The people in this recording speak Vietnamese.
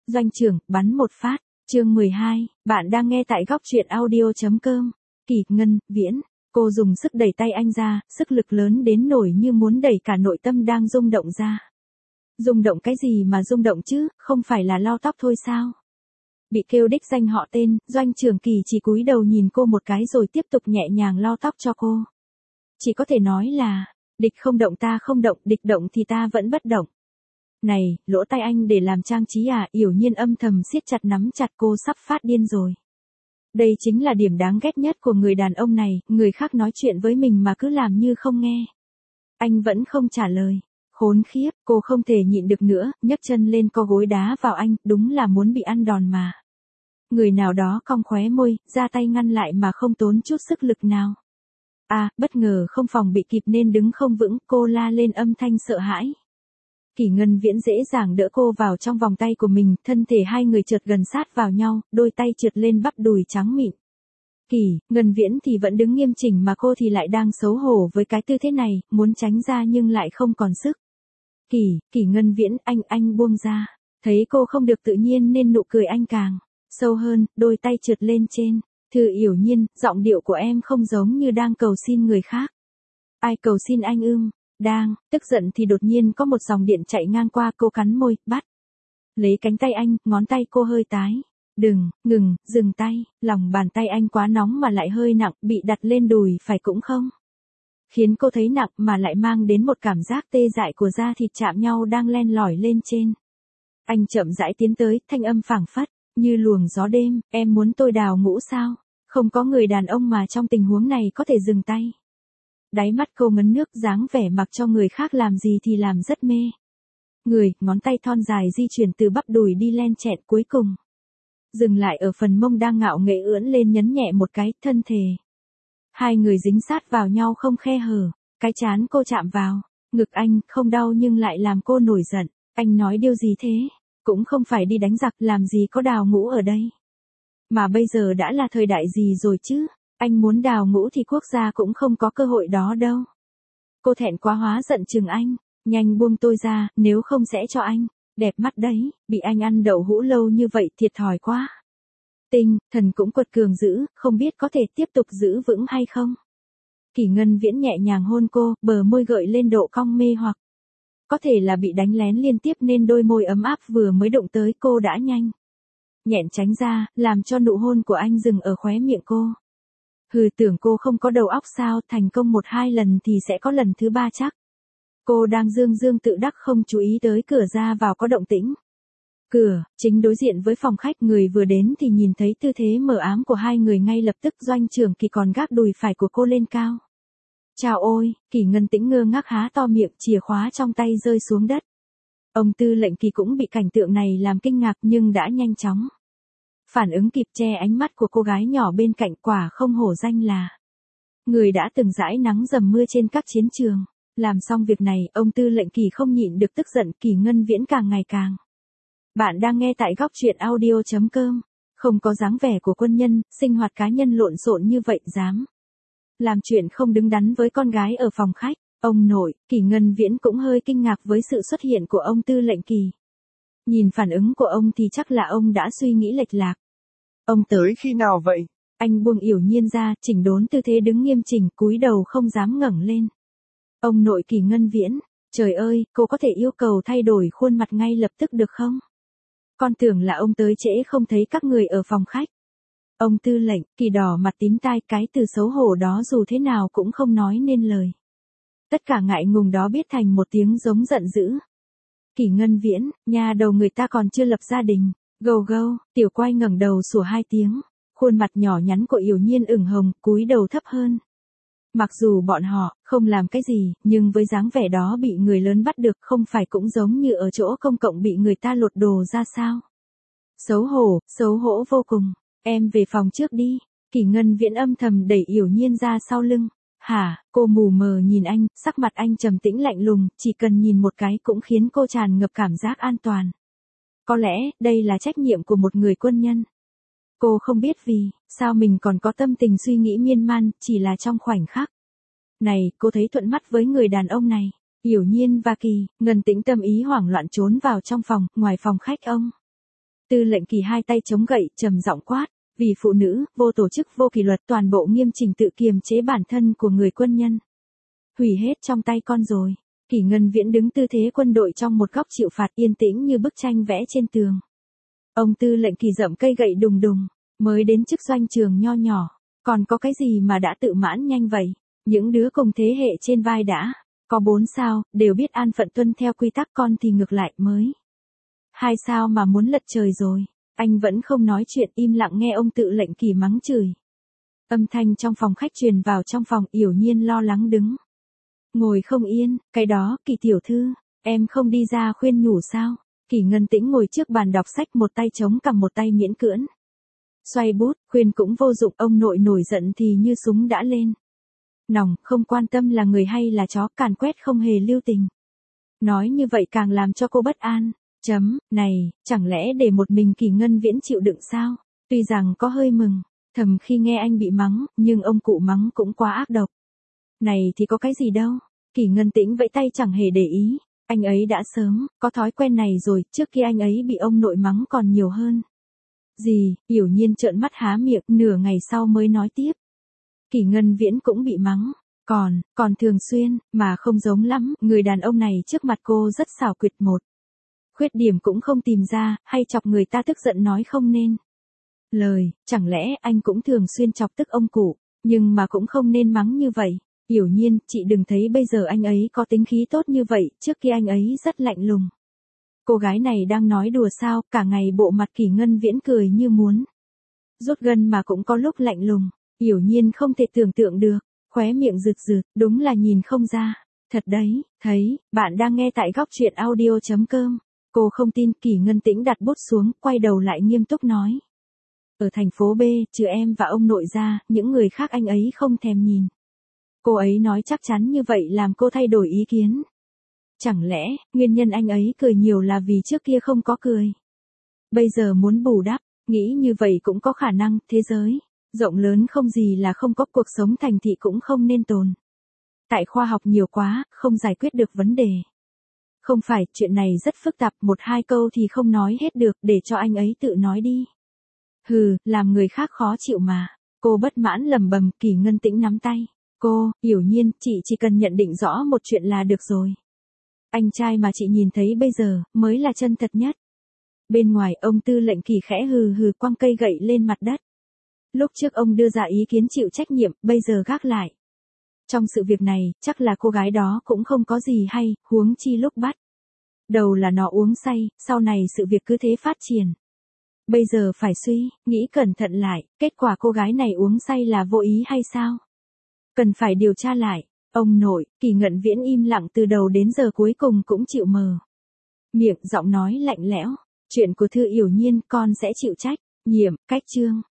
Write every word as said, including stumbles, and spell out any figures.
Doanh trưởng, bắn một phát. Chương mười hai, bạn đang nghe tại góc truyện audio.com. Kỳ, Ngân, Viễn. Cô dùng sức đẩy tay anh ra, sức lực lớn đến nổi như muốn đẩy cả nội tâm đang rung động ra. Rung động cái gì mà rung động chứ, không phải là lau tóc thôi sao? Bị kêu đích danh họ tên, Doanh trưởng Kỳ chỉ cúi đầu nhìn cô một cái rồi tiếp tục nhẹ nhàng lau tóc cho cô. Chỉ có thể nói là, địch không động ta không động, địch động thì ta vẫn bất động. Này, lỗ tai anh để làm trang trí à? Yểu Nhiên âm thầm siết chặt nắm chặt, cô sắp phát điên rồi. Đây chính là điểm đáng ghét nhất của người đàn ông này, người khác nói chuyện với mình mà cứ làm như không nghe. Anh vẫn không trả lời. Khốn khiếp, cô không thể nhịn được nữa, nhấc chân lên co gối đá vào anh, đúng là muốn bị ăn đòn mà. Người nào đó cong khóe môi, ra tay ngăn lại mà không tốn chút sức lực nào. À, bất ngờ không phòng bị kịp nên đứng không vững, cô la lên âm thanh sợ hãi. Kỳ Ngân Viễn dễ dàng đỡ cô vào trong vòng tay của mình, thân thể hai người chợt gần sát vào nhau, đôi tay trượt lên bắp đùi trắng mịn. Kỳ, Ngân Viễn thì vẫn đứng nghiêm chỉnh mà cô thì lại đang xấu hổ với cái tư thế này, muốn tránh ra nhưng lại không còn sức. Kỳ, Kỳ Ngân Viễn, anh, anh buông ra. Thấy cô không được tự nhiên nên nụ cười anh càng sâu hơn, đôi tay trượt lên trên. Thư Yểu Nhiên, giọng điệu của em không giống như đang cầu xin người khác. Ai cầu xin anh ưm? Đang, tức giận thì đột nhiên có một dòng điện chạy ngang qua, cô cắn môi, bắt. Lấy cánh tay anh, ngón tay cô hơi tái. Đừng, ngừng, dừng tay, lòng bàn tay anh quá nóng mà lại hơi nặng, bị đặt lên đùi phải cũng không. Khiến cô thấy nặng mà lại mang đến một cảm giác tê dại của da thịt chạm nhau đang len lỏi lên trên. Anh chậm rãi tiến tới, thanh âm phảng phất, như luồng gió đêm, em muốn tôi đào ngũ sao? Không có người đàn ông mà trong tình huống này có thể dừng tay. Đáy mắt cô ngấn nước, dáng vẻ mặc cho người khác làm gì thì làm rất mê. Người, ngón tay thon dài di chuyển từ bắp đùi đi len chẹn cuối cùng. Dừng lại ở phần mông đang ngạo nghễ ưỡn lên, nhấn nhẹ một cái, thân thể. Hai người dính sát vào nhau không khe hở, cái trán cô chạm vào, ngực anh, không đau nhưng lại làm cô nổi giận. Anh nói điều gì thế? Cũng không phải đi đánh giặc, làm gì có đào ngũ ở đây. Mà bây giờ đã là thời đại gì rồi chứ? Anh muốn đào ngũ thì quốc gia cũng không có cơ hội đó đâu. Cô thẹn quá hóa giận chừng anh, nhanh buông tôi ra, nếu không sẽ cho anh. Đẹp mắt đấy, bị anh ăn đậu hũ lâu như vậy thiệt thòi quá. Tinh, thần cũng quật cường dữ, không biết có thể tiếp tục giữ vững hay không. Kỳ Ngân Viễn nhẹ nhàng hôn cô, bờ môi gợi lên độ cong mê hoặc. Có thể là bị đánh lén liên tiếp nên đôi môi ấm áp vừa mới đụng tới cô đã nhanh nhẹn tránh ra, làm cho nụ hôn của anh dừng ở khóe miệng cô. Hừ, tưởng cô không có đầu óc sao, thành công một hai lần thì sẽ có lần thứ ba chắc. Cô đang dương dương tự đắc không chú ý tới cửa ra vào có động tĩnh. Cửa, chính đối diện với phòng khách, người vừa đến thì nhìn thấy tư thế mờ ám của hai người, ngay lập tức Doanh trưởng Kỳ còn gác đùi phải của cô lên cao. Chào ôi, Kỳ Ngân Tĩnh ngơ ngác há to miệng, chìa khóa trong tay rơi xuống đất. Ông Tư lệnh Kỳ cũng bị cảnh tượng này làm kinh ngạc nhưng đã nhanh chóng phản ứng kịp, che ánh mắt của cô gái nhỏ bên cạnh, quả không hổ danh là người đã từng dãi nắng dầm mưa trên các chiến trường. Làm xong việc này, ông Tư lệnh Kỳ không nhịn được tức giận, Kỳ Ngân Viễn càng ngày càng. Bạn đang nghe tại góc truyện audio.com. Không có dáng vẻ của quân nhân, sinh hoạt cá nhân lộn xộn như vậy, dám làm chuyện không đứng đắn với con gái ở phòng khách. Ông nội, Kỳ Ngân Viễn cũng hơi kinh ngạc với sự xuất hiện của ông Tư lệnh Kỳ. Nhìn phản ứng của ông thì chắc là ông đã suy nghĩ lệch lạc. Ông tới khi nào vậy? Anh buông Yểu Nhiên ra, chỉnh đốn tư thế đứng nghiêm chỉnh, cúi đầu không dám ngẩng lên. Ông nội Kỳ Ngân Viễn, trời ơi, cô có thể yêu cầu thay đổi khuôn mặt ngay lập tức được không? Con tưởng là ông tới trễ không thấy các người ở phòng khách. Ông Tư lệnh, Kỳ đỏ mặt tím tai, cái từ xấu hổ đó dù thế nào cũng không nói nên lời. Tất cả ngại ngùng đó biết thành một tiếng giống giận dữ. Kỳ Ngân Viễn, nhà đầu người ta còn chưa lập gia đình. Gâu gâu, Tiểu Quay ngẩng đầu sủa hai tiếng. Khuôn mặt nhỏ nhắn của Yểu Nhiên ửng hồng, cúi đầu thấp hơn. Mặc dù bọn họ không làm cái gì, nhưng với dáng vẻ đó bị người lớn bắt được, không phải cũng giống như ở chỗ công cộng bị người ta lột đồ ra sao? Xấu hổ, xấu hổ vô cùng. Em về phòng trước đi. Kỳ Ngân Viễn âm thầm đẩy Yểu Nhiên ra sau lưng. Hả? Cô mù mờ nhìn anh, sắc mặt anh trầm tĩnh lạnh lùng, chỉ cần nhìn một cái cũng khiến cô tràn ngập cảm giác an toàn. Có lẽ, đây là trách nhiệm của một người quân nhân. Cô không biết vì sao mình còn có tâm tình suy nghĩ miên man, chỉ là trong khoảnh khắc này, cô thấy thuận mắt với người đàn ông này. Yểu Nhiên và Kỳ, Ngân Tĩnh tâm ý hoảng loạn trốn vào trong phòng, ngoài phòng khách ông Tư lệnh Kỳ hai tay chống gậy, trầm giọng quát, vì phụ nữ, vô tổ chức, vô kỷ luật, toàn bộ nghiêm chỉnh tự kiềm chế bản thân của người quân nhân. Hủy hết trong tay con rồi. Kỷ Ngân Viễn đứng tư thế quân đội trong một góc chịu phạt, yên tĩnh như bức tranh vẽ trên tường. Ông Tư lệnh Kỳ dậm cây gậy đùng đùng, mới đến chức doanh trường nho nhỏ, còn có cái gì mà đã tự mãn nhanh vậy? Những đứa cùng thế hệ trên vai đã có bốn sao, đều biết an phận tuân theo quy tắc, con thì ngược lại mới hai sao mà muốn lật trời rồi. Anh vẫn không nói chuyện, im lặng nghe ông Tư lệnh Kỳ mắng chửi. Âm thanh trong phòng khách truyền vào trong phòng, Yểu Nhiên lo lắng đứng ngồi không yên, cái đó, Kỳ tiểu thư, em không đi ra khuyên nhủ sao? Kỷ Ngân Tĩnh ngồi trước bàn đọc sách, một tay chống cằm một tay miễn cưỡng xoay bút, khuyên cũng vô dụng, ông nội nổi giận thì như súng đã lên nòng, không quan tâm là người hay là chó, càn quét không hề lưu tình. Nói như vậy càng làm cho cô bất an. Chấm, này, chẳng lẽ để một mình Kỷ Ngân Viễn chịu đựng sao? Tuy rằng có hơi mừng, thầm khi nghe anh bị mắng, nhưng ông cụ mắng cũng quá ác độc. Này thì có cái gì đâu. Kỷ Ngân Tĩnh vẫy tay chẳng hề để ý. Anh ấy đã sớm có thói quen này rồi, trước khi anh ấy bị ông nội mắng còn nhiều hơn. Gì? Yểu Nhiên trợn mắt há miệng, nửa ngày sau mới nói tiếp. Kỷ Ngân Viễn cũng bị mắng, còn, còn thường xuyên, mà không giống lắm, người đàn ông này trước mặt cô rất xảo quyệt, một khuyết điểm cũng không tìm ra, hay chọc người ta tức giận nói không nên lời, chẳng lẽ anh cũng thường xuyên chọc tức ông cụ, nhưng mà cũng không nên mắng như vậy. Yểu Nhiên, chị đừng thấy bây giờ anh ấy có tính khí tốt như vậy, trước kia anh ấy rất lạnh lùng. Cô gái này đang nói đùa sao, cả ngày bộ mặt Kỷ Ngân Viễn cười như muốn rút gân mà cũng có lúc lạnh lùng. Yểu Nhiên không thể tưởng tượng được, khóe miệng rực rực, đúng là nhìn không ra. Thật đấy, thấy, bạn đang nghe tại góc truyện audio chấm com. Cô không tin. Kỷ Ngân Tĩnh đặt bút xuống, quay đầu lại nghiêm túc nói. Ở thành phố B, trừ em và ông nội ra, những người khác anh ấy không thèm nhìn. Cô ấy nói chắc chắn như vậy làm cô thay đổi ý kiến. Chẳng lẽ, nguyên nhân anh ấy cười nhiều là vì trước kia không có cười? Bây giờ muốn bù đắp, nghĩ như vậy cũng có khả năng. Thế giới rộng lớn không gì là không có, cuộc sống thành thị cũng không nên tồn tại khoa học nhiều quá, không giải quyết được vấn đề. Không phải, chuyện này rất phức tạp, một hai câu thì không nói hết được, để cho anh ấy tự nói đi. Hừ, làm người khác khó chịu mà. Cô bất mãn lầm bầm. Kỷ Ngân Tĩnh nắm tay cô, Yểu Nhiên, chị chỉ cần nhận định rõ một chuyện là được rồi. Anh trai mà chị nhìn thấy bây giờ, mới là chân thật nhất. Bên ngoài, ông Tư lệnh Kỳ khẽ hừ hừ quăng cây gậy lên mặt đất. Lúc trước ông đưa ra ý kiến chịu trách nhiệm, bây giờ gác lại. Trong sự việc này, chắc là cô gái đó cũng không có gì hay, huống chi lúc bắt đầu là nó uống say, sau này sự việc cứ thế phát triển. Bây giờ phải suy, nghĩ cẩn thận lại, kết quả cô gái này uống say là vô ý hay sao? Cần phải điều tra lại. Ông nội, Kỷ Ngân Viễn im lặng từ đầu đến giờ cuối cùng cũng chịu mờ miệng, giọng nói lạnh lẽo. Chuyện của Thư Yểu Nhiên con sẽ chịu trách nhiệm. Cách chương